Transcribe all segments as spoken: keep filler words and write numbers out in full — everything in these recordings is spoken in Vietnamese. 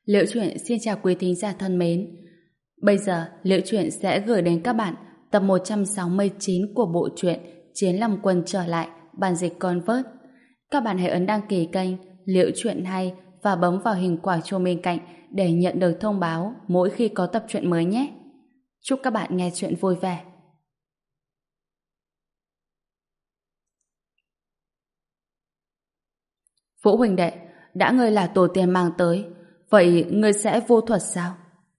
Liễu Chuyện xin chào quý thính giả thân mến. Bây giờ, Liễu Chuyện sẽ gửi đến các bạn tập một trăm sáu mươi chín của bộ truyện Chiến Long Quân trở lại, bản dịch Convert. Các bạn hãy ấn đăng ký kênh Liễu Chuyện hay và bấm vào hình quả chuông bên cạnh để nhận được thông báo mỗi khi có tập truyện mới nhé. Chúc các bạn nghe truyện vui vẻ. Vũ huynh đệ, đã ngươi là tổ tiên mang tới, vậy ngươi sẽ vô thuật sao?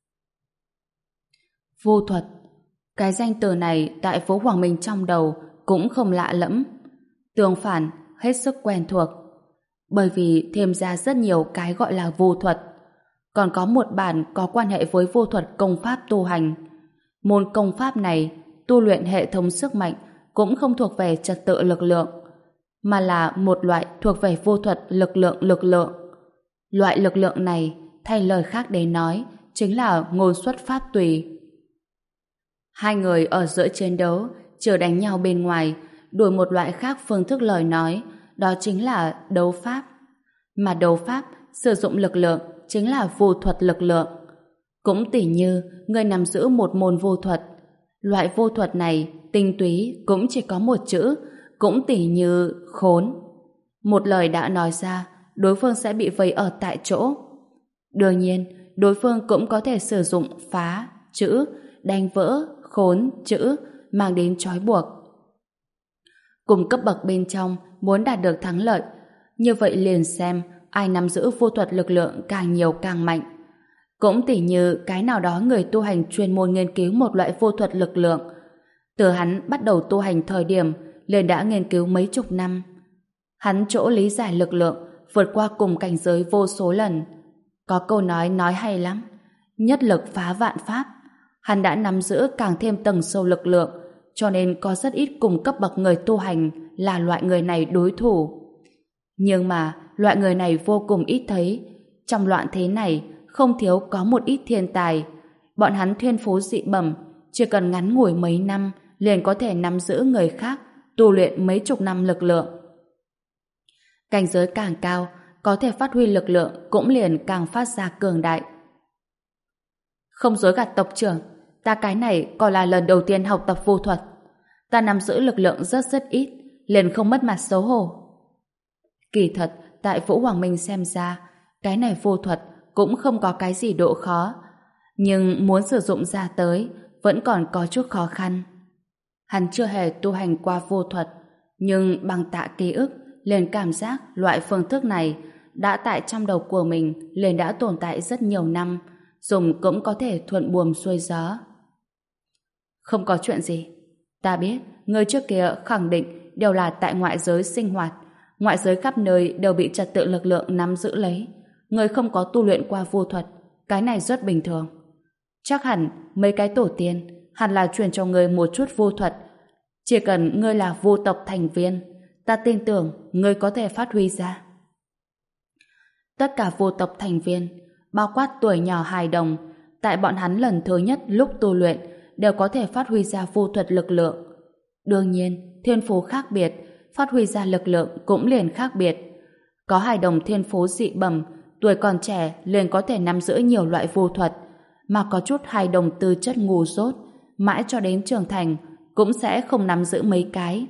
Vô thuật, cái danh từ này tại phố Hoàng Minh trong đầu cũng không lạ lẫm. Tương phản, hết sức quen thuộc. Bởi vì thêm ra rất nhiều cái gọi là vô thuật. Còn có một bản có quan hệ với vô thuật công pháp tu hành. Môn công pháp này tu luyện hệ thống sức mạnh cũng không thuộc về trật tự lực lượng, mà là một loại thuộc về vô thuật lực lượng lực lượng. Loại lực lượng này, thay lời khác để nói, chính là ngôn xuất pháp tùy. Hai người ở giữa chiến đấu, chưa đánh nhau bên ngoài, đổi một loại khác phương thức lời nói, đó chính là đấu pháp. Mà đấu pháp, sử dụng lực lượng, chính là vô thuật lực lượng. Cũng tỉ như, người nắm giữ một môn vô thuật. Loại vô thuật này, tinh túy, cũng chỉ có một chữ, cũng tỉ như khốn. Một lời đã nói ra, đối phương sẽ bị vây ở tại chỗ. Đương nhiên, đối phương cũng có thể sử dụng phá, chữ, đánh vỡ, khốn, chữ, mang đến trói buộc. Cùng cấp bậc bên trong, muốn đạt được thắng lợi, như vậy liền xem ai nắm giữ vô thuật lực lượng càng nhiều càng mạnh. Cũng tỉ như cái nào đó người tu hành chuyên môn nghiên cứu một loại vô thuật lực lượng. Từ hắn bắt đầu tu hành thời điểm, liền đã nghiên cứu mấy chục năm. Hắn chỗ lý giải lực lượng vượt qua cùng cảnh giới vô số lần. Có câu nói nói hay lắm, nhất lực phá vạn pháp. Hắn đã nắm giữ càng thêm tầng sâu lực lượng, cho nên có rất ít cùng cấp bậc người tu hành là loại người này đối thủ. Nhưng mà loại người này vô cùng ít thấy. Trong loạn thế này không thiếu có một ít thiên tài. Bọn hắn thiên phú dị bẩm, chỉ cần ngắn ngủi mấy năm liền có thể nắm giữ người khác tu luyện mấy chục năm lực lượng. Cảnh giới càng cao, có thể phát huy lực lượng cũng liền càng phát ra cường đại. Không dối gạt tộc trưởng, ta cái này còn là lần đầu tiên học tập vô thuật. Ta nắm giữ lực lượng rất rất ít, liền không mất mặt xấu hổ. Kỳ thật, tại Vũ Hoàng Minh xem ra, cái này vô thuật cũng không có cái gì độ khó, nhưng muốn sử dụng ra tới vẫn còn có chút khó khăn. Hắn chưa hề tu hành qua vô thuật, nhưng bằng tạ ký ức liền cảm giác loại phương thức này đã tại trong đầu của mình liền đã tồn tại rất nhiều năm, dùng cũng có thể thuận buồm xuôi gió. Không có chuyện gì. Ta biết, người trước kia khẳng định đều là tại ngoại giới sinh hoạt. Ngoại giới khắp nơi đều bị trật tự lực lượng nắm giữ lấy. Người không có tu luyện qua vô thuật, cái này rất bình thường. Chắc hẳn mấy cái tổ tiên hẳn là truyền cho người một chút vô thuật. Chỉ cần ngươi là vô tộc thành viên, ta tin tưởng ngươi có thể phát huy ra. Tất cả vô tộc thành viên, bao quát tuổi nhỏ hài đồng, tại bọn hắn lần thứ nhất lúc tu luyện đều có thể phát huy ra vô thuật lực lượng. Đương nhiên, thiên phú khác biệt, phát huy ra lực lượng cũng liền khác biệt. Có hài đồng thiên phú dị bẩm, tuổi còn trẻ liền có thể nắm giữ nhiều loại vô thuật, mà có chút hài đồng tư chất ngu dốt, mãi cho đến trưởng thành cũng sẽ không nắm giữ mấy cái.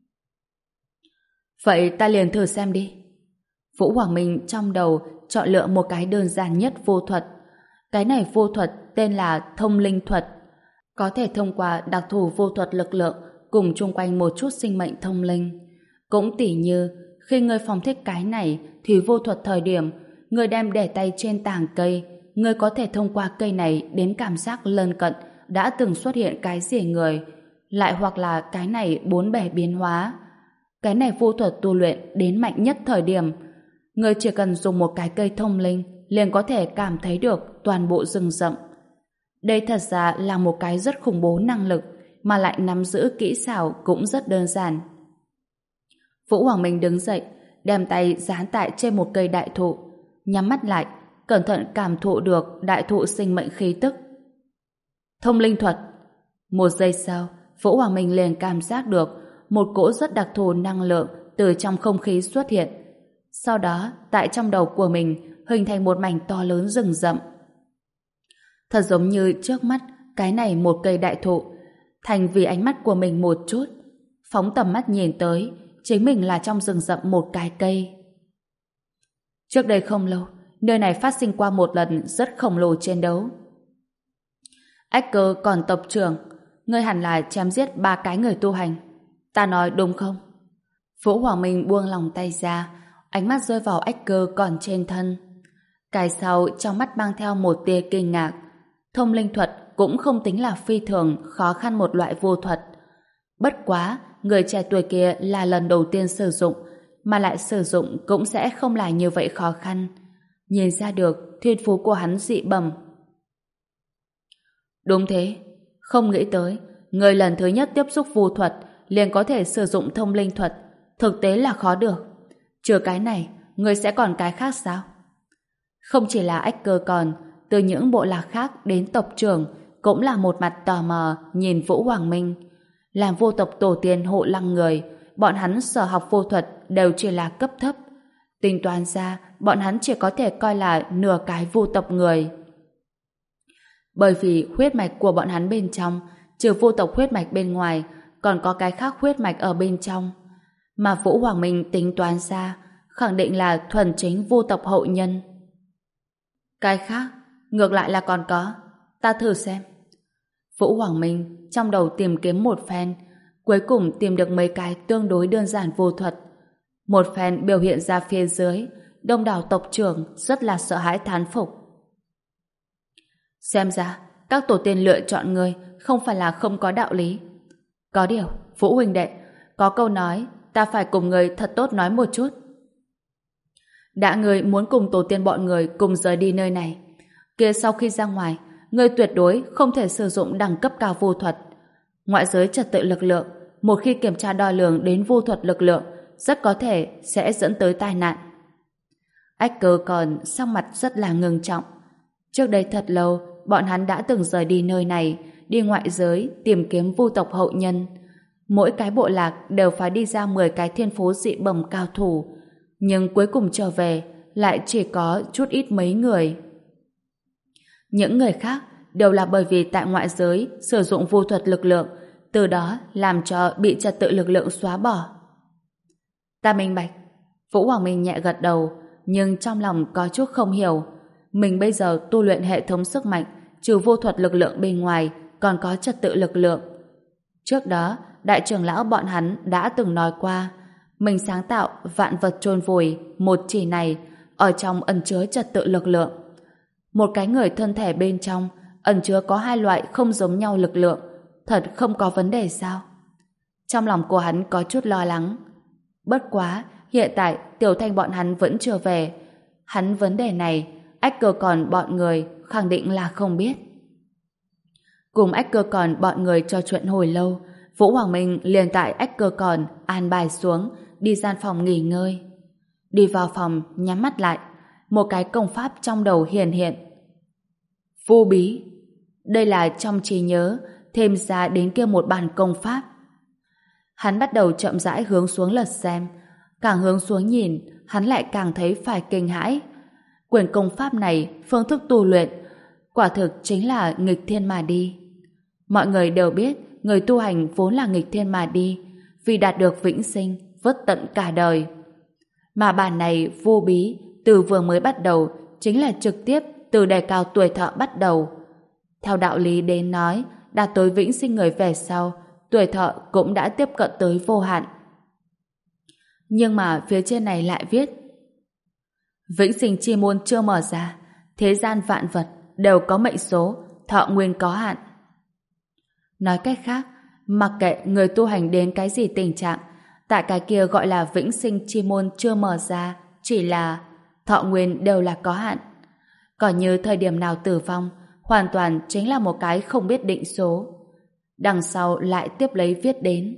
Vậy ta liền thử xem đi. Vũ Hoàng Minh trong đầu chọn lựa một cái đơn giản nhất vô thuật. Cái này vô thuật tên là thông linh thuật. Có thể thông qua đặc thù vô thuật lực lượng cùng chung quanh một chút sinh mệnh thông linh. Cũng tỉ như khi ngươi phóng thích cái này thì vô thuật thời điểm ngươi đem để tay trên tảng cây, ngươi có thể thông qua cây này đến cảm giác lân cận đã từng xuất hiện cái gì người, lại hoặc là cái này bốn bề biến hóa. Cái này vô thuật tu luyện đến mạnh nhất thời điểm, ngươi chỉ cần dùng một cái cây thông linh liền có thể cảm thấy được toàn bộ rừng rậm. Đây thật ra là một cái rất khủng bố năng lực, mà lại nắm giữ kỹ xảo cũng rất đơn giản. Vũ Hoàng Minh đứng dậy, đem tay dán tại trên một cây đại thụ, nhắm mắt lại, cẩn thận cảm thụ được đại thụ sinh mệnh khí tức. Thông linh thuật. Một giây sau, Vũ Hoàng Minh liền cảm giác được một cỗ rất đặc thù năng lượng từ trong không khí xuất hiện. Sau đó, tại trong đầu của mình hình thành một mảnh to lớn rừng rậm. Thật giống như trước mắt cái này một cây đại thụ, Thành vì ánh mắt của mình một chút, phóng tầm mắt nhìn tới, chính mình là trong rừng rậm một cái cây. Trước đây không lâu, nơi này phát sinh qua một lần rất khổng lồ chiến đấu. Ách Cơ còn tộc trưởng, ngươi hẳn là chém giết ba cái người tu hành. Ta nói đúng không? Vũ Hoàng Minh buông lòng tay ra, ánh mắt rơi vào Ách Cơ còn trên thân. Cái sau trong mắt mang theo một tia kinh ngạc. Thông linh thuật cũng không tính là phi thường khó khăn một loại vô thuật. Bất quá, người trẻ tuổi kia là lần đầu tiên sử dụng, mà lại sử dụng cũng sẽ không là như vậy khó khăn. Nhìn ra được thiên phú của hắn dị bẩm. Đúng thế, không nghĩ tới, người lần thứ nhất tiếp xúc phù thuật liền có thể sử dụng thông linh thuật, thực tế là khó được. Trừ cái này, người sẽ còn cái khác sao? Không chỉ là Ách Cơ còn, từ những bộ lạc khác đến tộc trưởng cũng là một mặt tò mò nhìn Vũ Hoàng Minh. Làm vô tộc tổ tiên hộ lăng người, bọn hắn sở học vô thuật đều chỉ là cấp thấp. Tính toán ra, bọn hắn chỉ có thể coi là nửa cái vô tộc người. Bởi vì huyết mạch của bọn hắn bên trong, trừ vô tộc huyết mạch bên ngoài, còn có cái khác huyết mạch ở bên trong. Mà Vũ Hoàng Minh tính toán ra, khẳng định là thuần chính vô tộc hậu nhân. Cái khác, ngược lại là còn có. Ta thử xem. Vũ Hoàng Minh trong đầu tìm kiếm một phen, cuối cùng tìm được mấy cái tương đối đơn giản vô thuật. Một phen biểu hiện ra phía dưới, đông đảo tộc trưởng rất là sợ hãi thán phục. Xem ra, các tổ tiên lựa chọn người không phải là không có đạo lý. Có điều, Vũ huynh đệ, có câu nói, ta phải cùng người thật tốt nói một chút. Đã người muốn cùng tổ tiên bọn người cùng rời đi nơi này, kia sau khi ra ngoài, người tuyệt đối không thể sử dụng đẳng cấp cao vô thuật. Ngoại giới trật tự lực lượng, một khi kiểm tra đo lường đến vô thuật lực lượng, rất có thể sẽ dẫn tới tai nạn. Ách Cơ còn sắc mặt rất là ngưng trọng. Trước đây thật lâu, bọn hắn đã từng rời đi nơi này, đi ngoại giới tìm kiếm vu tộc hậu nhân. Mỗi cái bộ lạc đều phải đi ra mười cái thiên phú dị bẩm cao thủ, nhưng cuối cùng trở về lại chỉ có chút ít mấy người. Những người khác đều là bởi vì tại ngoại giới sử dụng vô thuật lực lượng, từ đó làm cho bị trật tự lực lượng xóa bỏ. Ta minh bạch. Vũ Hoàng Minh nhẹ gật đầu, nhưng trong lòng có chút không hiểu. Mình bây giờ tu luyện hệ thống sức mạnh, trừ vô thuật lực lượng bên ngoài, còn có trật tự lực lượng. Trước đó, đại trưởng lão bọn hắn đã từng nói qua, mình sáng tạo vạn vật chôn vùi, một chỉ này, ở trong ẩn chứa trật tự lực lượng. Một cái người thân thể bên trong, ẩn chứa có hai loại không giống nhau lực lượng, thật không có vấn đề sao? Trong lòng của hắn có chút lo lắng. Bất quá, hiện tại Tiểu Thanh bọn hắn vẫn chưa về. Hắn vấn đề này, Ách Cơ còn bọn người khẳng định là không biết. Cùng Ách Cơ còn bọn người trò chuyện hồi lâu, Vũ Hoàng Minh liền tại Ách Cơ còn an bài xuống, đi gian phòng nghỉ ngơi. Đi vào phòng, nhắm mắt lại, một cái công pháp trong đầu hiển hiện. Vô bí. Đây là trong trí nhớ, thêm ra đến kia một bản công pháp. Hắn bắt đầu chậm rãi hướng xuống lật xem. Càng hướng xuống nhìn, hắn lại càng thấy phải kinh hãi. Quyển công pháp này, phương thức tu luyện, quả thực chính là nghịch thiên mà đi. Mọi người đều biết, người tu hành vốn là nghịch thiên mà đi, vì đạt được vĩnh sinh, vất tận cả đời. Mà bản này vô bí, từ vừa mới bắt đầu, chính là trực tiếp từ đề cao tuổi thọ bắt đầu. Theo đạo lý đến nói, đạt tới vĩnh sinh người về sau, tuổi thọ cũng đã tiếp cận tới vô hạn. Nhưng mà phía trên này lại viết: vĩnh sinh chi môn chưa mở ra, thế gian vạn vật đều có mệnh số, thọ nguyên có hạn. Nói cách khác, mặc kệ người tu hành đến cái gì tình trạng, tại cái kia gọi là vĩnh sinh chi môn chưa mở ra, chỉ là thọ nguyên đều là có hạn. Còn như thời điểm nào tử vong, hoàn toàn chính là một cái không biết định số. Đằng sau lại tiếp lấy viết đến: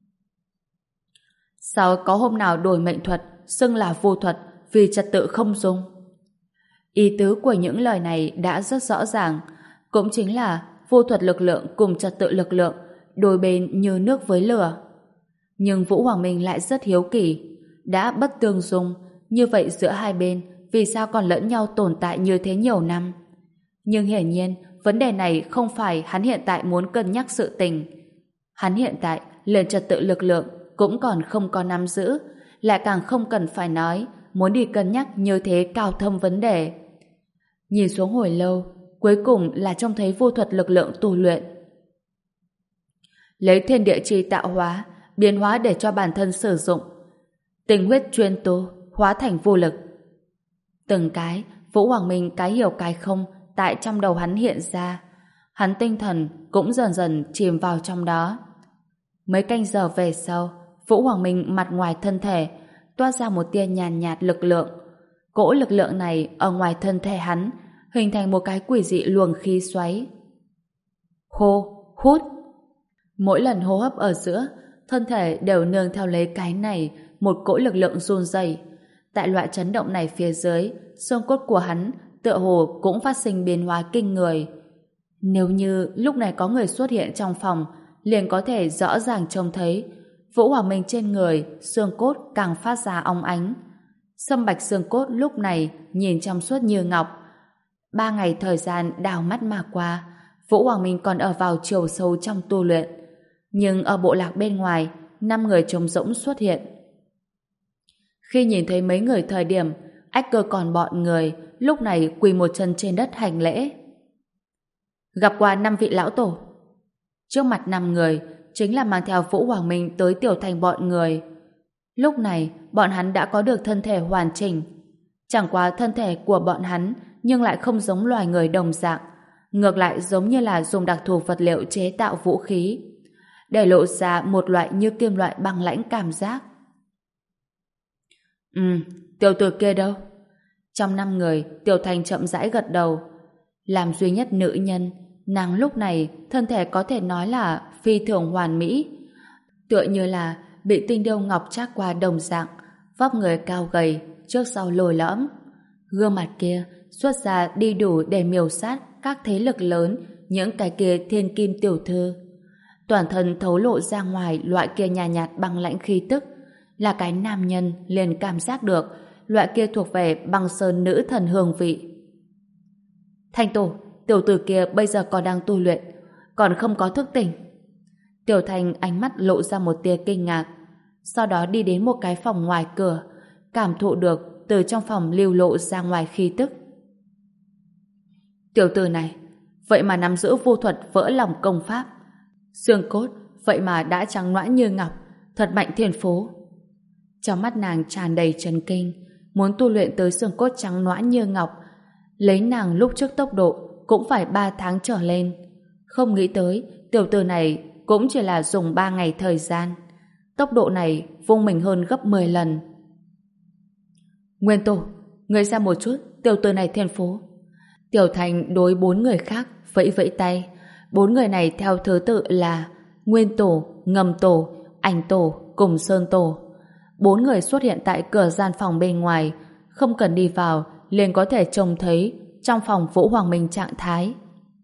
sau có hôm nào đổi mệnh thuật, xưng là vô thuật, vì trật tự không dung. Ý tứ của những lời này đã rất rõ ràng, cũng chính là vô thuật lực lượng cùng trật tự lực lượng đôi bên như nước với lửa. Nhưng Vũ Hoàng Minh lại rất hiếu kỳ, đã bất tương dung, như vậy giữa hai bên vì sao còn lẫn nhau tồn tại như thế nhiều năm. Nhưng hiển nhiên, vấn đề này không phải hắn hiện tại muốn cân nhắc sự tình. Hắn hiện tại liền trật tự lực lượng cũng còn không có nắm giữ, lại càng không cần phải nói muốn đi cân nhắc như thế cao thâm vấn đề. Nhìn xuống hồi lâu, cuối cùng là trông thấy vô thuật lực lượng tu luyện. Lấy thiên địa chi tạo hóa, biến hóa để cho bản thân sử dụng. Tình huyết chuyên tu, hóa thành vô lực. Từng cái, Vũ Hoàng Minh cái hiểu cái không tại trong đầu hắn hiện ra. Hắn tinh thần cũng dần dần chìm vào trong đó. Mấy canh giờ về sau, Vũ Hoàng Minh mặt ngoài thân thể toát ra một tia nhàn nhạt, nhạt lực lượng. Cỗ lực lượng này ở ngoài thân thể hắn hình thành một cái quỷ dị luồng khí xoáy. Hô, hút. Mỗi lần hô hấp ở giữa, thân thể đều nương theo lấy cái này một cỗ lực lượng run rẩy. Tại loại chấn động này phía dưới, xương cốt của hắn tựa hồ cũng phát sinh biến hóa kinh người. Nếu như lúc này có người xuất hiện trong phòng, liền có thể rõ ràng trông thấy Vũ Hoàng Minh trên người xương cốt càng phát ra óng ánh. Sâm bạch xương cốt lúc này nhìn trong suốt như ngọc. Ba ngày thời gian đào mắt mà qua, Vũ Hoàng Minh còn ở vào chiều sâu trong tu luyện. Nhưng ở bộ lạc bên ngoài, năm người trống rỗng xuất hiện. Khi nhìn thấy mấy người thời điểm, Ách Cơ còn bọn người lúc này quỳ một chân trên đất hành lễ. Gặp qua năm vị lão tổ. Trước mặt năm người chính là mang theo Vũ Hoàng Minh tới Tiểu Thành bọn người. Lúc này, bọn hắn đã có được thân thể hoàn chỉnh. Chẳng qua thân thể của bọn hắn nhưng lại không giống loài người đồng dạng, ngược lại giống như là dùng đặc thù vật liệu chế tạo vũ khí, để lộ ra một loại như kim loại băng lãnh cảm giác. Ừ, tiểu tử kia đâu? Trong năm người, Tiểu Thành chậm rãi gật đầu. Làm duy nhất nữ nhân, nàng lúc này thân thể có thể nói là phi thường hoàn mỹ, tựa như là bị tinh điêu ngọc trác qua đồng dạng, vóc người cao gầy, trước sau lồi lõm. Gương mặt kia xuất ra đi đủ để miêu sát các thế lực lớn, những cái kia thiên kim tiểu thư. Toàn thân thấu lộ ra ngoài loại kia nhàn nhạt, nhạt băng lãnh khí tức, là cái nam nhân liền cảm giác được loại kia thuộc về băng sơn nữ thần hương vị. Thanh tổ, tiểu tử kia bây giờ còn đang tu luyện, còn không có thức tỉnh. Tiểu Thành ánh mắt lộ ra một tia kinh ngạc, sau đó đi đến một cái phòng ngoài cửa, cảm thụ được từ trong phòng lưu lộ ra ngoài khí tức. Tiểu tử này, vậy mà nắm giữ vô thuật vỡ lòng công pháp, xương cốt vậy mà đã trắng nõn như ngọc, thật mạnh thiên phú. Trong mắt nàng tràn đầy chấn kinh, muốn tu luyện tới xương cốt trắng nõn như ngọc, lấy nàng lúc trước tốc độ cũng phải ba tháng trở lên. Không nghĩ tới tiểu tử này cũng chỉ là dùng ba ngày thời gian, tốc độ này vung mình hơn gấp mười lần. Nguyên tổ, ngươi ra một chút, tiểu tử này thiên phú. Tiểu Thành đối bốn người khác vẫy vẫy tay. Bốn người này theo thứ tự là Nguyên tổ, Ngầm tổ, Ảnh tổ cùng Sơn tổ. Bốn người xuất hiện tại cửa gian phòng bên ngoài, không cần đi vào liền có thể trông thấy trong phòng Vũ Hoàng Minh trạng thái.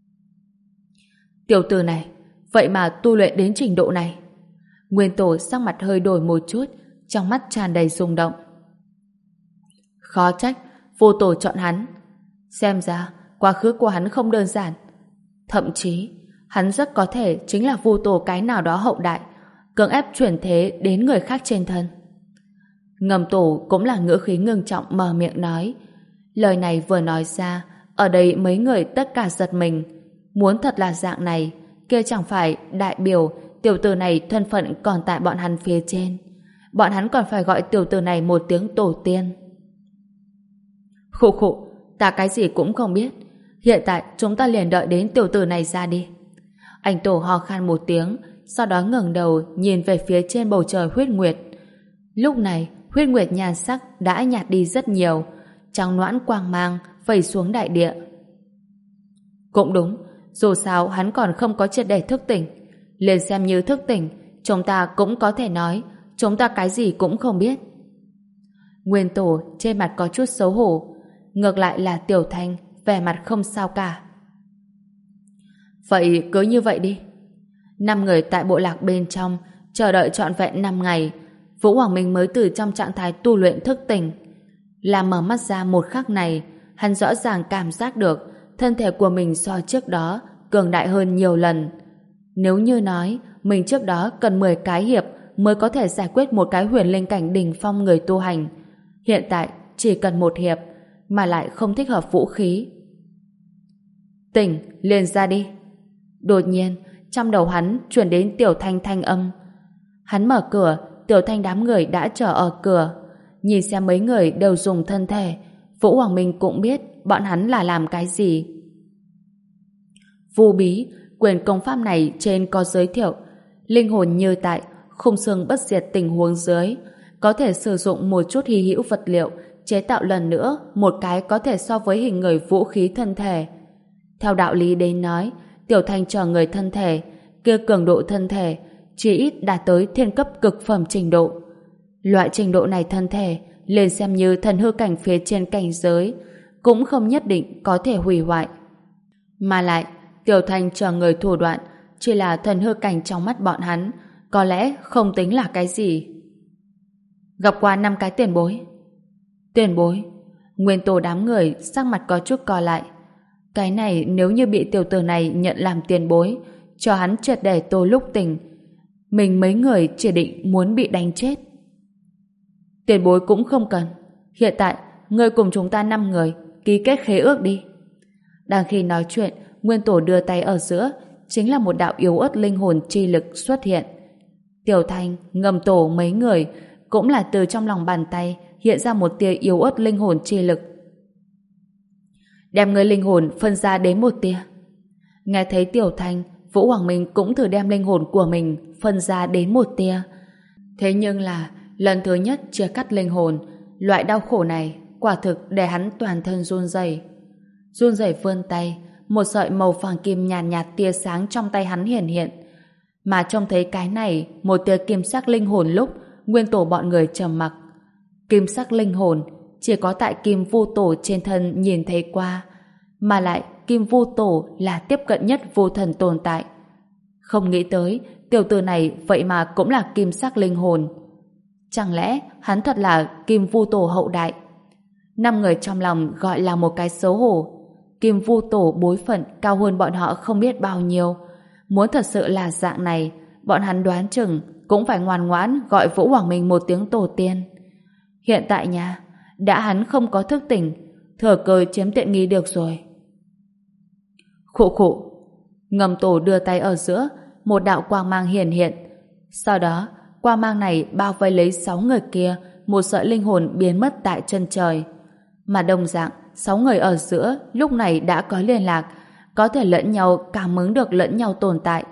Tiểu tử này, vậy mà tu luyện đến trình độ này. Nguyên tổ sắc mặt hơi đổi một chút, trong mắt tràn đầy rung động. Khó trách vô tổ chọn hắn, xem ra quá khứ của hắn không đơn giản, thậm chí hắn rất có thể chính là vô tổ cái nào đó hậu đại, cưỡng ép chuyển thế đến người khác trên thân. Ngầm tổ cũng là ngữ khí ngưng trọng mở miệng nói. Lời này vừa nói ra, ở đây mấy người tất cả giật mình. Muốn thật là dạng này, kia chẳng phải đại biểu tiểu tử này thân phận còn tại bọn hắn phía trên. Bọn hắn còn phải gọi tiểu tử này một tiếng tổ tiên. Khụ khụ, ta cái gì cũng không biết. Hiện tại chúng ta liền đợi đến tiểu tử này ra đi. Anh tổ ho khan một tiếng, sau đó ngẩng đầu nhìn về phía trên bầu trời huyết nguyệt. Lúc này, huyết nguyệt nhan sắc đã nhạt đi rất nhiều, trắng nõn quang mang vẩy xuống đại địa. Cũng đúng, dù sao hắn còn không có triệt để thức tỉnh, liền xem như thức tỉnh, chúng ta cũng có thể nói chúng ta cái gì cũng không biết. Nguyên tổ trên mặt có chút xấu hổ, ngược lại là Tiểu Thanh vẻ mặt không sao cả. Vậy cứ như vậy đi. Năm người tại bộ lạc bên trong chờ đợi trọn vẹn năm ngày, Vũ Hoàng Minh mới từ trong trạng thái tu luyện thức tỉnh. Là mở mắt ra một khắc này, hắn rõ ràng cảm giác được thân thể của mình so trước đó cường đại hơn nhiều lần. Nếu như nói mình trước đó cần mười cái hiệp mới có thể giải quyết một cái huyền linh cảnh đỉnh phong người tu hành, hiện tại chỉ cần một hiệp mà lại không thích hợp vũ khí. Tỉnh, liền ra đi. Đột nhiên, trong đầu hắn truyền đến Tiểu Thanh thanh âm. Hắn mở cửa, Tiểu Thanh đám người đã chờ ở cửa. Nhìn xem mấy người đều dùng thân thể, Vũ Hoàng Minh cũng biết bọn hắn là làm cái gì. Vu bí, quyền công pháp này trên có giới thiệu, linh hồn như tại, khung xương bất diệt tình huống dưới, có thể sử dụng một chút hy hữu vật liệu chế tạo lần nữa một cái có thể so với hình người vũ khí thân thể. Theo đạo lý đến nói, Tiểu Thanh chờ người thân thể, kia cường độ thân thể chỉ ít đạt tới thiên cấp cực phẩm trình độ. Loại trình độ này thân thể lên xem như thần hư cảnh phía trên cảnh giới cũng không nhất định có thể hủy hoại. Mà lại, Tiểu Thanh chờ người thủ đoạn chỉ là thần hư cảnh trong mắt bọn hắn, có lẽ không tính là cái gì. Gặp qua năm cái tiền bối. Tiền bối? Nguyên tổ đám người sắc mặt có chút co lại. Cái này nếu như bị tiểu tử này nhận làm tiền bối, cho hắn triệt để tô lúc tình, mình mấy người chỉ định muốn bị đánh chết. Tiền bối cũng không cần. Hiện tại, ngươi cùng chúng ta năm người ký kết khế ước đi. Đang khi nói chuyện, Nguyên tổ đưa tay ở giữa, chính là một đạo yếu ớt linh hồn chi lực xuất hiện. Tiểu Thanh, Ngầm tổ mấy người cũng là từ trong lòng bàn tay hiện ra một tia yếu ớt linh hồn chi lực. Đem người linh hồn phân ra đến một tia. Nghe thấy Tiểu Thanh, Vũ Hoàng Minh cũng thử đem linh hồn của mình phân ra đến một tia. Thế nhưng là lần thứ nhất chia cắt linh hồn, loại đau khổ này quả thực để hắn toàn thân run rẩy. Run rẩy vươn tay, một sợi màu vàng kim nhàn nhạt, nhạt tia sáng trong tay hắn hiển hiện. Mà trông thấy cái này, một tia kim sắc linh hồn lúc, Nguyên tổ bọn người trầm mặc. Kim sắc linh hồn chỉ có tại Kim Vu Tổ trên thân nhìn thấy qua, mà lại Kim Vu Tổ là tiếp cận nhất vô thần tồn tại. Không nghĩ tới, tiểu tử này vậy mà cũng là kim sắc linh hồn. Chẳng lẽ hắn thật là Kim Vu Tổ hậu đại? Năm người trong lòng gọi là một cái xấu hổ. Kim Vu Tổ bối phận cao hơn bọn họ không biết bao nhiêu. Muốn thật sự là dạng này, bọn hắn đoán chừng cũng phải ngoan ngoãn gọi Vũ Hoàng Minh một tiếng tổ tiên. Hiện tại nha, đã hắn không có thức tỉnh, thừa cơ chiếm tiện nghi được rồi. Khụ khụ, Ngầm tổ đưa tay ở giữa, một đạo quang mang hiển hiện. Sau đó, quang mang này bao vây lấy sáu người kia, một sợi linh hồn biến mất tại chân trời. Mà đồng dạng, sáu người ở giữa lúc này đã có liên lạc, có thể lẫn nhau cảm ứng được lẫn nhau tồn tại.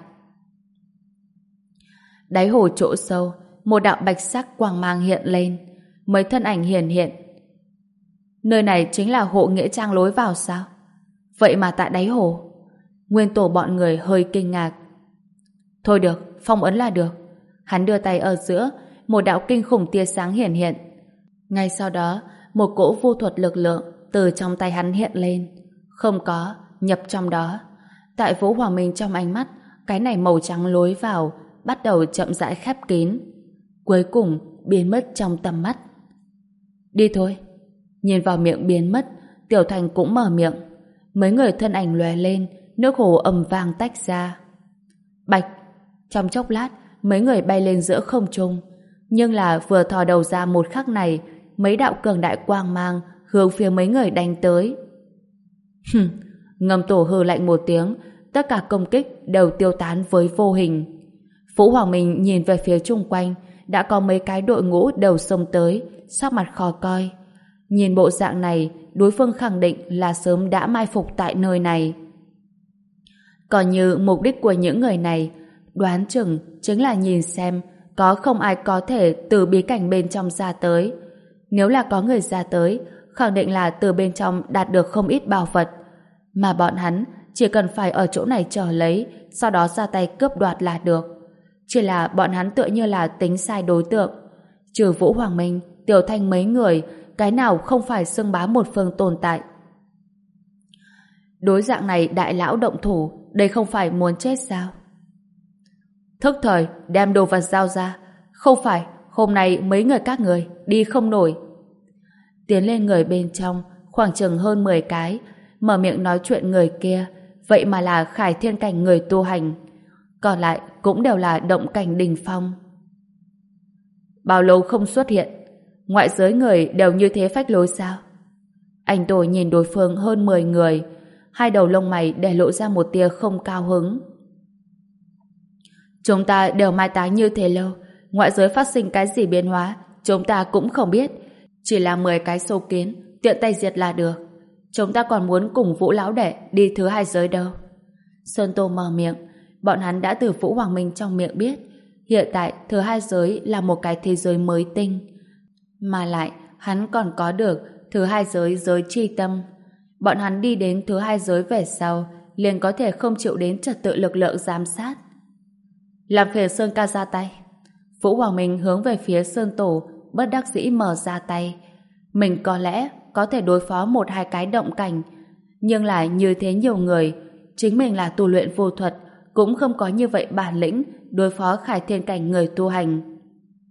Đáy hồ chỗ sâu, một đạo bạch sắc quang mang hiện lên, mấy thân ảnh hiển hiện. Nơi này chính là hộ nghĩa trang lối vào sao? Vậy mà tại đáy hồ. Nguyên tổ bọn người hơi kinh ngạc. Thôi được, phong ấn là được. Hắn đưa tay ở giữa, một đạo kinh khủng tia sáng hiển hiện. Ngay sau đó, một cỗ vô thuật lực lượng từ trong tay hắn hiện lên. Không có, nhập trong đó. Tại Vũ Hoàng Minh trong ánh mắt, cái này màu trắng lối vào bắt đầu chậm rãi khép kín, cuối cùng biến mất trong tầm mắt. Đi thôi. Nhìn vào miệng biến mất, Tiểu Thành cũng mở miệng. Mấy người thân ảnh lóe lên, nước hồ ầm vang tách ra. Bạch! Trong chốc lát, mấy người bay lên giữa không trung. Nhưng là vừa thò đầu ra một khắc này, mấy đạo cường đại quang mang hướng phía mấy người đánh tới. Hừm! Ngầm tổ hừ lạnh một tiếng, tất cả công kích đều tiêu tán với vô hình. Vũ Hoàng Minh nhìn về phía chung quanh, đã có mấy cái đội ngũ đầu xông tới, sắc mặt khó coi. Nhìn bộ dạng này, đối phương khẳng định là sớm đã mai phục tại nơi này. Còn như mục đích của những người này, đoán chừng chính là nhìn xem có không ai có thể từ bí cảnh bên trong ra tới. Nếu là có người ra tới, khẳng định là từ bên trong đạt được không ít bảo vật. Mà bọn hắn chỉ cần phải ở chỗ này chờ lấy, sau đó ra tay cướp đoạt là được. Chỉ là bọn hắn tựa như là tính sai đối tượng. Trừ Vũ Hoàng Minh, Tiểu Thanh mấy người, cái nào không phải xưng bá một phương tồn tại. Đối dạng này đại lão động thủ, đây không phải muốn chết sao? Thức thời, đem đồ vật giao ra. Không phải, hôm nay mấy người các người đi không nổi. tiến lên người bên trong, khoảng chừng hơn mười cái, mở miệng nói chuyện người kia, vậy mà là Khải Thiên Cảnh người tu hành. Còn lại cũng đều là động cảnh đỉnh phong. Bao lâu không xuất hiện? Ngoại giới người đều như thế phách lối sao? Anh tôi nhìn đối phương hơn mười người, hai đầu lông mày để lộ ra một tia không cao hứng. Chúng ta đều mai táng như thế lâu, ngoại giới phát sinh cái gì biến hóa, chúng ta cũng không biết. Chỉ là mười cái sâu kiến, tiện tay diệt là được. Chúng ta còn muốn cùng Vũ Lão Đệ đi thứ hai giới đâu. Sơn Tô mở miệng, bọn hắn đã từ Vũ Hoàng Minh trong miệng biết, hiện tại thứ hai giới là một cái thế giới mới tinh. Mà lại, hắn còn có được thứ hai giới giới chi tâm. Bọn hắn đi đến thứ hai giới về sau, liền có thể không chịu đến trật tự lực lượng giám sát. Làm phiền Sơn ca ra tay. Vũ Hoàng Minh hướng về phía Sơn Tổ, bất đắc dĩ mở ra tay. Mình có lẽ có thể đối phó một hai cái động cảnh, nhưng lại như thế nhiều người, chính mình là tu luyện vô thuật, cũng không có như vậy bản lĩnh đối phó Khải Thiên Cảnh người tu hành.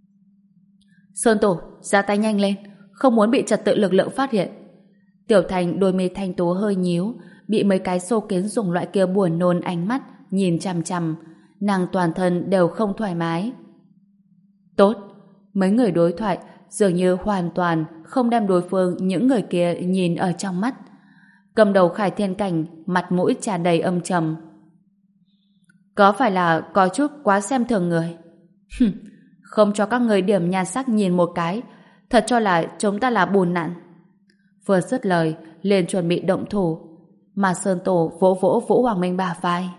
Sơn Tổ, ra tay nhanh lên, không muốn bị trật tự lực lượng phát hiện. Tiểu Thành đôi mi thanh tú hơi nhíu, bị mấy cái sâu kiến dùng loại kia buồn nôn ánh mắt nhìn chằm chằm, nàng toàn thân đều không thoải mái. Tốt, mấy người đối thoại dường như hoàn toàn không đem đối phương những người kia nhìn ở trong mắt. Cầm đầu Khải Thiên Cảnh mặt mũi tràn đầy âm trầm. Có phải là có chút quá xem thường người? Không cho các người điểm nhan sắc nhìn một cái, thật cho là chúng ta là bùn nặn. Vừa dứt lời, liền chuẩn bị động thủ, mà Sơn Tổ vỗ vỗ Vũ Hoàng Minh bả vai.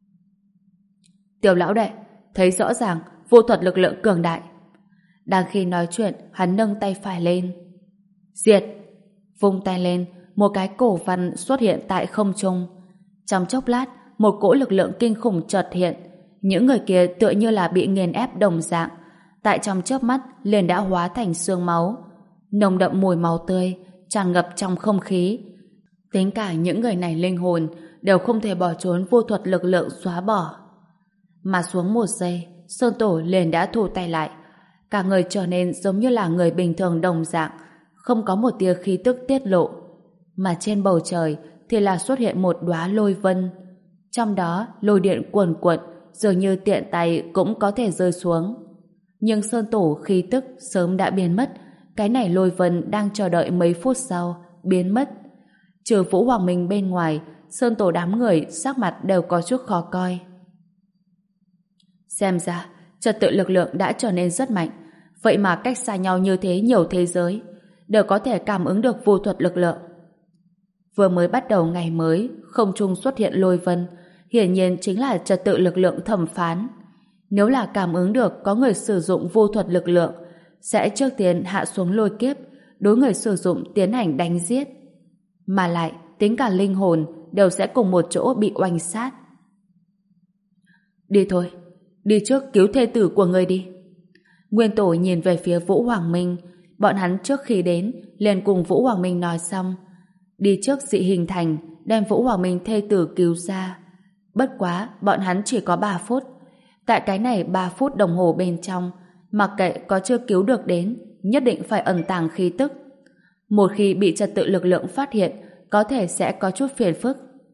Tiểu lão đệ, thấy rõ ràng vô thuật lực lượng cường đại. Đang khi nói chuyện, hắn nâng tay phải lên. Diệt! Vung tay lên, một cái cổ văn xuất hiện tại không trung. Trong chốc lát, một cỗ lực lượng kinh khủng chợt hiện. Những người kia tựa như là bị nghiền ép đồng dạng. Tại trong chớp mắt, liền đã hóa thành xương máu. Nồng đậm mùi máu tươi, tràn ngập trong không khí. Tính cả những người này linh hồn đều không thể bỏ trốn vô thuật lực lượng xóa bỏ. Mà xuống một giây, Sơn Tổ liền đã thu tay lại. Cả người trở nên giống như là người bình thường đồng dạng, không có một tia khí tức tiết lộ. Mà trên bầu trời thì là xuất hiện một đóa lôi vân. Trong đó lôi điện cuồn cuộn, dường như tiện tay cũng có thể rơi xuống. Nhưng Sơn Tổ khí tức sớm đã biến mất. Cái này lôi vân đang chờ đợi mấy phút sau biến mất. Trừ Vũ Hoàng Minh bên ngoài, Sơn Tổ đám người sắc mặt đều có chút khó coi. Xem ra trật tự lực lượng đã trở nên rất mạnh, vậy mà cách xa nhau như thế nhiều thế giới đều có thể cảm ứng được vô thuật lực lượng. Vừa mới bắt đầu ngày mới, không trung xuất hiện lôi vân, hiển nhiên chính là trật tự lực lượng thẩm phán. Nếu là cảm ứng được có người sử dụng vô thuật lực lượng, sẽ trước tiên hạ xuống lôi kiếp, đối người sử dụng tiến hành đánh giết. Mà lại, tính cả linh hồn đều sẽ cùng một chỗ bị oanh sát. Đi thôi, đi trước cứu thê tử của người đi. Nguyên Tổ nhìn về phía Vũ Hoàng Minh, bọn hắn trước khi đến liền cùng Vũ Hoàng Minh nói xong, đi trước dị hình thành đem Vũ Hoàng Minh thê tử cứu ra. Bất quá bọn hắn chỉ có ba phút, tại cái này ba phút đồng hồ bên trong, mặc kệ có chưa cứu được đến, nhất định phải ẩn tàng khí tức. Một khi bị trật tự lực lượng phát hiện, có thể sẽ có chút phiền phức.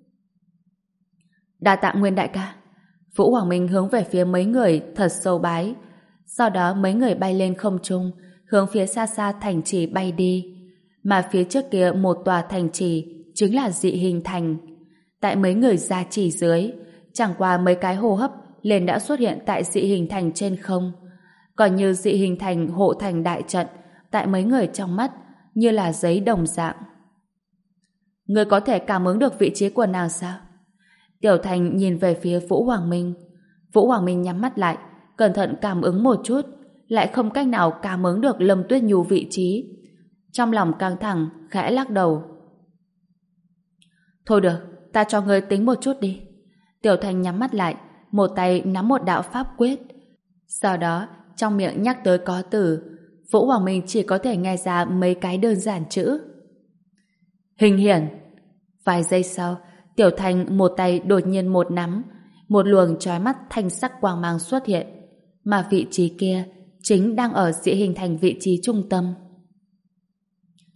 Đa tạ Nguyên đại ca. Vũ Hoàng Minh hướng về phía mấy người thật sâu bái. Sau đó mấy người bay lên không trung, hướng phía xa xa thành trì bay đi. Mà phía trước kia một tòa thành trì chính là dị hình thành. Tại mấy người gia trì dưới, chẳng qua mấy cái hô hấp liền đã xuất hiện tại dị hình thành trên không. Còn như dị hình thành hộ thành đại trận, tại mấy người trong mắt như là giấy đồng dạng. Người có thể cảm ứng được vị trí của nàng sao? Tiểu Thành nhìn về phía Vũ Hoàng Minh. Vũ Hoàng Minh nhắm mắt lại, cẩn thận cảm ứng một chút, lại không cách nào cảm ứng được Lâm Tuyết Nhu vị trí. Trong lòng căng thẳng, khẽ lắc đầu. Thôi được, ta cho ngươi tính một chút đi. Tiểu Thành nhắm mắt lại, một tay nắm một đạo pháp quyết. Sau đó, trong miệng nhắc tới có từ, Vũ Hoàng Minh chỉ có thể nghe ra mấy cái đơn giản chữ. Hình hiển. Vài giây sau, Tiểu Thành một tay đột nhiên một nắm, một luồng chói mắt thanh sắc quang mang xuất hiện, mà vị trí kia chính đang ở dị hình thành vị trí trung tâm.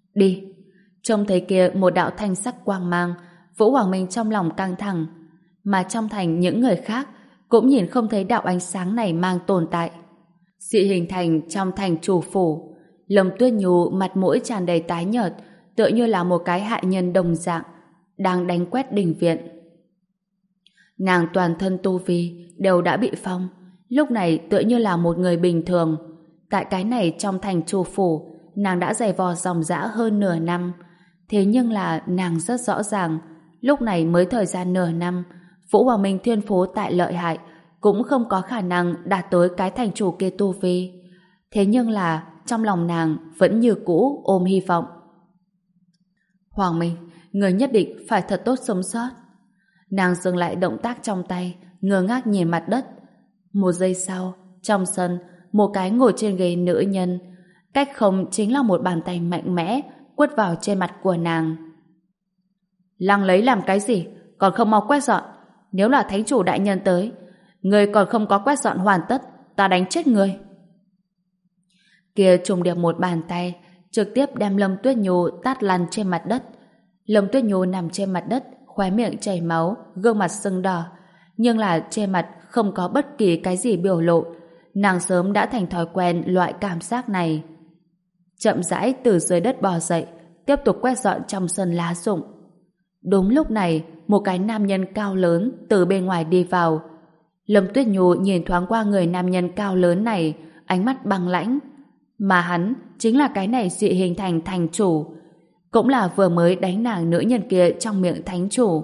Đi. Trông thấy kia một đạo thanh sắc quang mang, Vũ Hoàng Minh trong lòng căng thẳng, mà trong thành những người khác cũng nhìn không thấy đạo ánh sáng này mang tồn tại. Sự hình thành trong thành chủ phủ, Lâm Tuyết Nhu mặt mũi tràn đầy tái nhợt, tựa như là một cái hạ nhân đồng dạng, đang đánh quét đình viện. Nàng toàn thân tu vi đều đã bị phong, lúc này tựa như là một người bình thường. Tại cái này trong thành chủ phủ, nàng đã giày vò dòng dã hơn nửa năm. Thế nhưng là nàng rất rõ ràng, lúc này mới thời gian nửa năm, Vũ Hoàng Minh thiên phú tại lợi hại, cũng không có khả năng đạt tới cái thành chủ kia tu vi. Thế nhưng là trong lòng nàng vẫn như cũ ôm hy vọng. Hoàng Minh, người nhất định phải thật tốt sống sót. Nàng dừng lại động tác trong tay, ngơ ngác nhìn mặt đất. Một giây sau, trong sân, một cái ngồi trên ghế nữ nhân, cách không chính là một bàn tay mạnh mẽ quất vào trên mặt của nàng. Lăng lấy làm cái gì, còn không mau quét dọn. Nếu là thánh chủ đại nhân tới, người còn không có quét dọn hoàn tất, ta đánh chết người. Kia trùng điệp một bàn tay, trực tiếp đem Lâm Tuyết Nhu tát lăn trên mặt đất. Lâm Tuyết Nhu nằm trên mặt đất, khóe miệng chảy máu, gương mặt sưng đỏ, nhưng là trên mặt không có bất kỳ cái gì biểu lộ. Nàng sớm đã thành thói quen loại cảm giác này. Chậm rãi từ dưới đất bò dậy, tiếp tục quét dọn trong sân lá rụng. Đúng lúc này, một cái nam nhân cao lớn từ bên ngoài đi vào. Lâm Tuyết Nhu nhìn thoáng qua người nam nhân cao lớn này, ánh mắt băng lãnh. Mà hắn chính là cái này dị hình thành thành chủ, cũng là vừa mới đánh nàng nữ nhân kia trong miệng thánh chủ.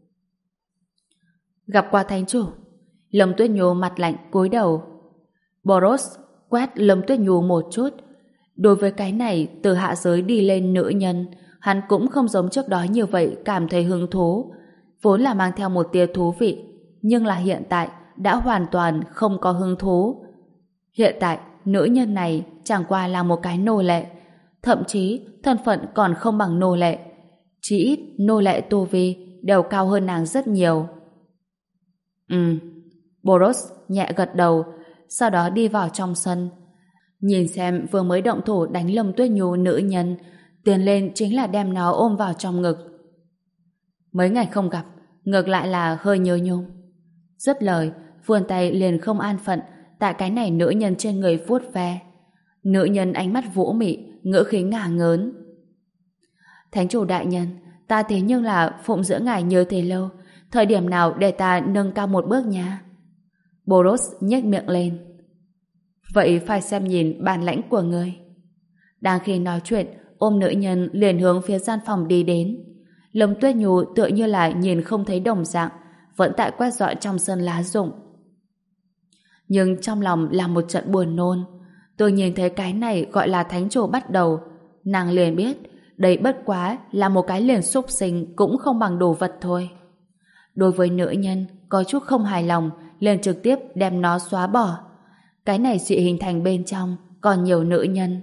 Gặp qua thánh chủ. Lâm Tuyết Nhu mặt lạnh cúi đầu. Boros quét Lâm Tuyết Nhu một chút. Đối với cái này từ hạ giới đi lên nữ nhân, hắn cũng không giống trước đó như vậy cảm thấy hứng thú. Vốn là mang theo một tia thú vị, nhưng là hiện tại đã hoàn toàn không có hứng thú. Hiện tại nữ nhân này chẳng qua là một cái nô lệ, thậm chí thân phận còn không bằng nô lệ. Chỉ ít nô lệ tu vi đều cao hơn nàng rất nhiều. Ừ. Boros nhẹ gật đầu, sau đó đi vào trong sân. Nhìn xem vừa mới động thủ đánh Lâm Tuyết Nhu nữ nhân, tiến lên chính là đem nó ôm vào trong ngực. Mấy ngày không gặp, ngược lại là hơi nhớ nhung. Dứt lời, vươn tay liền không an phận tại cái này nữ nhân trên người vuốt ve. Nữ nhân ánh mắt vũ mị, ngữ khí ngả ngớn. Thánh chủ đại nhân, ta thế nhưng là phụng dưỡng ngài nhớ thế lâu, thời điểm nào để ta nâng cao một bước nha? Boros nhếch miệng lên. Vậy phải xem nhìn bản lãnh của ngươi. Đang khi nói chuyện, ôm nữ nhân liền hướng phía gian phòng đi đến. Lâm Tuyết Nhu tựa như là nhìn không thấy đồng dạng, vẫn tại quét dọn trong sân lá rụng. Nhưng trong lòng là một trận buồn nôn. Tôi nhìn thấy cái này gọi là thánh chủ bắt đầu, nàng liền biết đây bất quá là một cái liền súc sinh cũng không bằng đồ vật thôi. Đối với nữ nhân có chút không hài lòng, liền trực tiếp đem nó xóa bỏ. Cái này dị hình thành bên trong còn nhiều nữ nhân.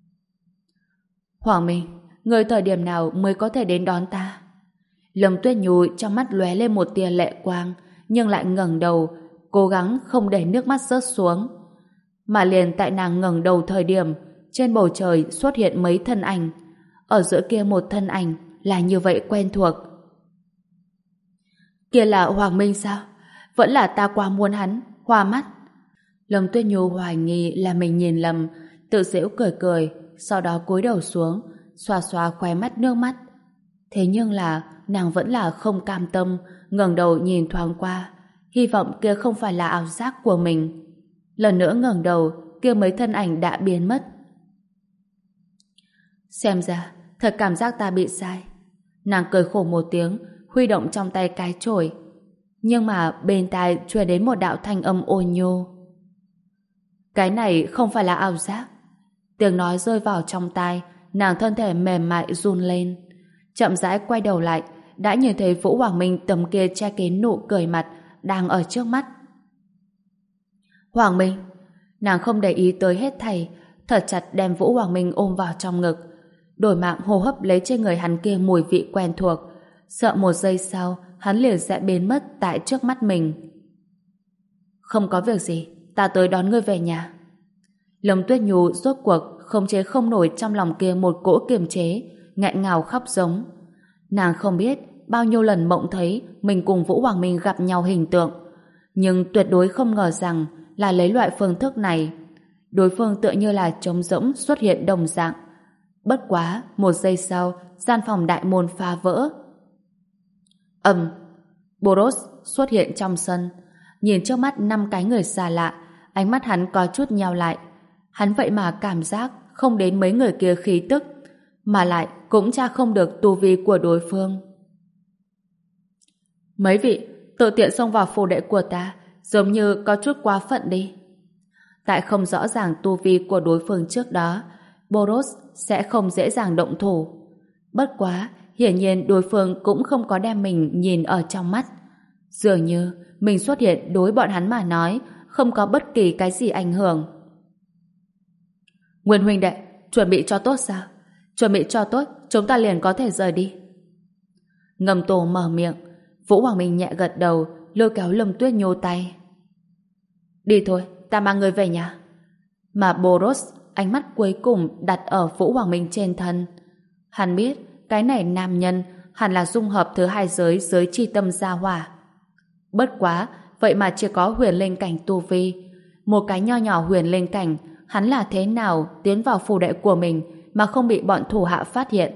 Hoàng Minh, người thời điểm nào mới có thể đến đón ta? Lâm Tuyết Nhu trong mắt lóe lên một tia lệ quang, nhưng lại ngẩng đầu, cố gắng không để nước mắt rớt xuống. Mà liền tại nàng ngẩng đầu thời điểm, trên bầu trời xuất hiện mấy thân ảnh. Ở giữa kia một thân ảnh là như vậy quen thuộc. Kia là Hoàng Minh sao? Vẫn là ta quá muốn hắn, hoa mắt. Lâm Tuyết Nhu hoài nghi là mình nhìn lầm, tự giễu cười cười, sau đó cúi đầu xuống, xoa xoa khóe mắt nước mắt. Thế nhưng là nàng vẫn là không cam tâm, ngẩng đầu nhìn thoáng qua, hy vọng kia không phải là ảo giác của mình. Lần nữa ngẩng đầu, kia mấy thân ảnh đã biến mất. Xem ra, thật cảm giác ta bị sai. Nàng cười khổ một tiếng, huy động trong tay cái chổi. Nhưng mà bên tai truyền đến một đạo thanh âm ôn nhu. Cái này không phải là ảo giác. Tiếng nói rơi vào trong tai, nàng thân thể mềm mại run lên. Chậm rãi quay đầu lại, đã nhìn thấy Vũ Hoàng Minh tấm kia che kín nụ cười mặt đang ở trước mắt. Hoàng Minh, nàng không để ý tới hết thảy, thật chặt đem Vũ Hoàng Minh ôm vào trong ngực, đổi mạng hô hấp lấy trên người hắn kia mùi vị quen thuộc, sợ một giây sau hắn liền sẽ biến mất tại trước mắt mình. Không có việc gì, ta tới đón ngươi về nhà. Lâm Tuyết Nhu rốt cuộc không chế không nổi trong lòng kia một cỗ kiềm chế, nghẹn ngào khóc giống. Nàng không biết bao nhiêu lần mộng thấy mình cùng Vũ Hoàng Minh gặp nhau hình tượng, nhưng tuyệt đối không ngờ rằng là lấy loại phương thức này. Đối phương tựa như là trống rỗng xuất hiện đồng dạng. Bất quá, một giây sau, gian phòng đại môn phá vỡ. Ầm, Boros xuất hiện trong sân. Nhìn trước mắt năm cái người xa lạ, ánh mắt hắn có chút nheo lại. Hắn vậy mà cảm giác không đến mấy người kia khí tức, mà lại cũng tra không được tu vi của đối phương. Mấy vị, tự tiện xông vào phủ đệ của ta, giống như có chút quá phận đi. Tại không rõ ràng tu vi của đối phương trước đó, Boros sẽ không dễ dàng động thủ. Bất quá, hiển nhiên đối phương cũng không có đem mình nhìn ở trong mắt. Dường như mình xuất hiện đối bọn hắn mà nói không có bất kỳ cái gì ảnh hưởng. Nguyên huynh đệ, chuẩn bị cho tốt sao? Chuẩn bị cho tốt, chúng ta liền có thể rời đi. Ngầm Tổ mở miệng, Vũ Hoàng Minh nhẹ gật đầu, lôi kéo Lâm Tuyết nhô tay. Đi thôi, ta mang người về nhà. Mà Boros ánh mắt cuối cùng đặt ở Vũ Hoàng Minh trên thân. Hắn biết cái này nam nhân hẳn là dung hợp thứ hai giới giới chi tâm gia hỏa. Bất quá, vậy mà chỉ có huyền linh cảnh tu vi. Một cái nho nhỏ huyền linh cảnh, hắn là thế nào tiến vào phủ đệ của mình mà không bị bọn thủ hạ phát hiện?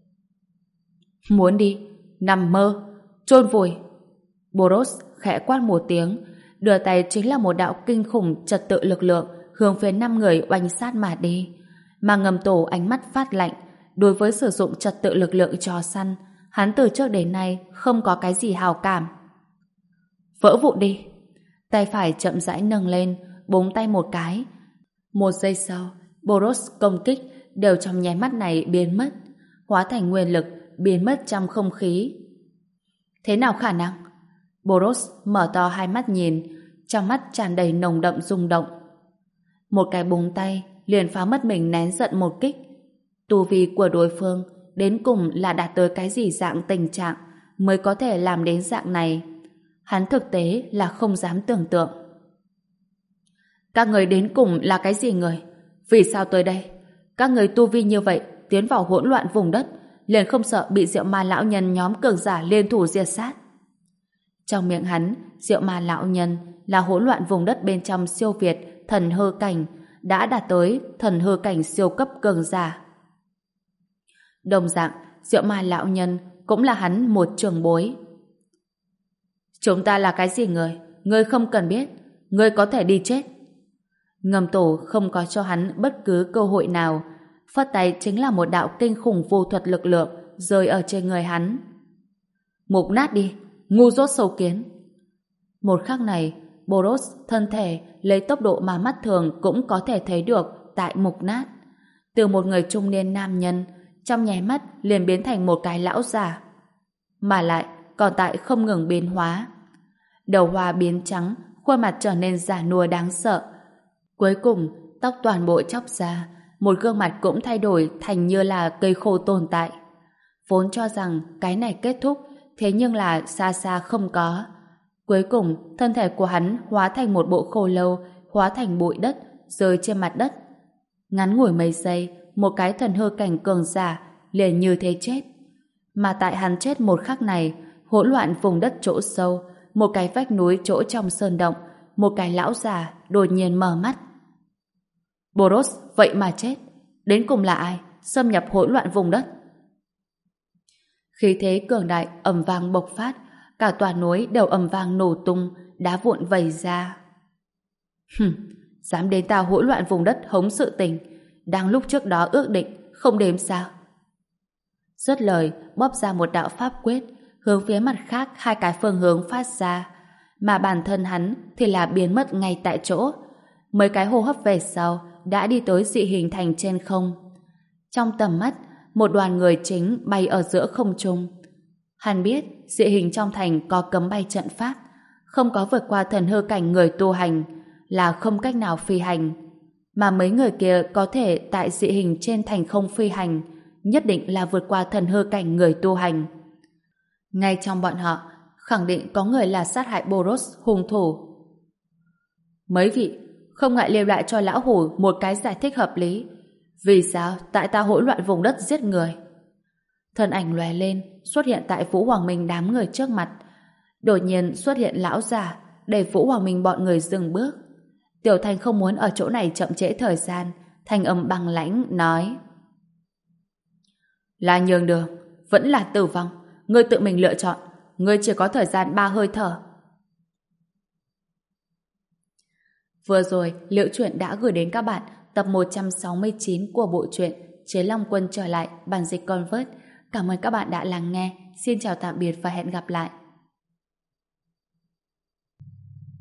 Muốn đi, nằm mơ, chôn vùi. Boros khẽ quát một tiếng, đưa tay chính là một đạo kinh khủng trật tự lực lượng hướng phía năm người oanh sát mà đi. Mà Ngầm Tổ ánh mắt phát lạnh, đối với sử dụng trật tự lực lượng cho săn, hắn từ trước đến nay không có cái gì hào cảm. Vỡ vụn đi. Tay phải chậm rãi nâng lên, búng tay một cái. Một giây sau, Boros công kích đều trong nháy mắt này biến mất, hóa thành nguyên lực biến mất trong không khí. Thế nào khả năng? Boros mở to hai mắt nhìn, trong mắt tràn đầy nồng đậm rung động. Một cái búng tay liền phá mất mình nén giận một kích. Tu vi của đối phương đến cùng là đạt tới cái gì dạng tình trạng mới có thể làm đến dạng này. Hắn thực tế là không dám tưởng tượng. Các người đến cùng là cái gì người? Vì sao tới đây? Các người tu vi như vậy tiến vào hỗn loạn vùng đất liền không sợ bị Diệu Ma lão nhân nhóm cường giả liên thủ diệt sát? Trong miệng hắn, Diệu Ma lão nhân là hỗn loạn vùng đất bên trong siêu việt thần hư cảnh, đã đạt tới thần hư cảnh siêu cấp cường giả. Đồng dạng, Diệu Ma lão nhân cũng là hắn một trường bối. Chúng ta là cái gì người? Ngươi không cần biết. Ngươi có thể đi chết. Ngầm Tổ không có cho hắn bất cứ cơ hội nào. Phất tay chính là một đạo kinh khủng vô thuật lực lượng rơi ở trên người hắn. Mục nát đi, ngu dốt sâu kiến. Một khắc này, Boros thân thể lấy tốc độ mà mắt thường cũng có thể thấy được tại mục nát. Từ một người trung niên nam nhân, trong nháy mắt liền biến thành một cái lão già. Mà lại còn tại không ngừng biến hóa. Đầu hoa biến trắng, khuôn mặt trở nên già nua đáng sợ. Cuối cùng, tóc toàn bộ chóc ra, một gương mặt cũng thay đổi thành như là cây khô tồn tại. Vốn cho rằng cái này kết thúc, thế nhưng là xa xa không có. Cuối cùng, thân thể của hắn hóa thành một bộ khô lâu, hóa thành bụi đất, rơi trên mặt đất. Ngắn ngủi mấy giây, một cái thần hư cảnh cường giả liền như thế chết. Mà tại hắn chết một khắc này, hỗn loạn vùng đất chỗ sâu, một cái vách núi chỗ trong sơn động, một cái lão già đột nhiên mở mắt. Boros vậy mà chết. Đến cùng là ai xâm nhập hỗn loạn vùng đất? Khí thế cường đại ầm vang bộc phát, cả tòa núi đều ầm vang nổ tung, đá vụn vẩy ra. Hừm, dám đến ta hỗn loạn vùng đất hống sự tình, đang lúc trước đó ước định không đếm sao? Dứt lời, bóp ra một đạo pháp quyết, hướng phía mặt khác hai cái phương hướng phát ra, mà bản thân hắn thì là biến mất ngay tại chỗ. Mấy cái hô hấp về sau đã đi tới dị hình thành trên không. Trong tầm mắt, một đoàn người chính bay ở giữa không trung. Hắn biết dị hình trong thành có cấm bay trận pháp, không có vượt qua thần hư cảnh người tu hành là không cách nào phi hành. Mà mấy người kia có thể tại dị hình trên thành không phi hành, nhất định là vượt qua thần hư cảnh người tu hành. Ngay trong bọn họ, khẳng định có người là sát hại Boros hung thủ. Mấy vị, không ngại lưu lại cho lão hủ một cái giải thích hợp lý. Vì sao? Tại ta hỗn loạn vùng đất giết người. Thân ảnh lóe lên, xuất hiện tại Vũ Hoàng Minh đám người trước mặt. Đột nhiên xuất hiện lão già, để Vũ Hoàng Minh bọn người dừng bước. Tiểu Thanh không muốn ở chỗ này chậm trễ thời gian, thanh âm băng lãnh nói: là nhường đường, vẫn là tử vong, ngươi tự mình lựa chọn, ngươi chỉ có thời gian ba hơi thở. Vừa rồi, Liễu Chuyện đã gửi đến các bạn tập một trăm sáu mươi chín của bộ truyện Chế Long Quân trở lại, bản dịch Convert. Cảm ơn các bạn đã lắng nghe. Xin chào tạm biệt và hẹn gặp lại.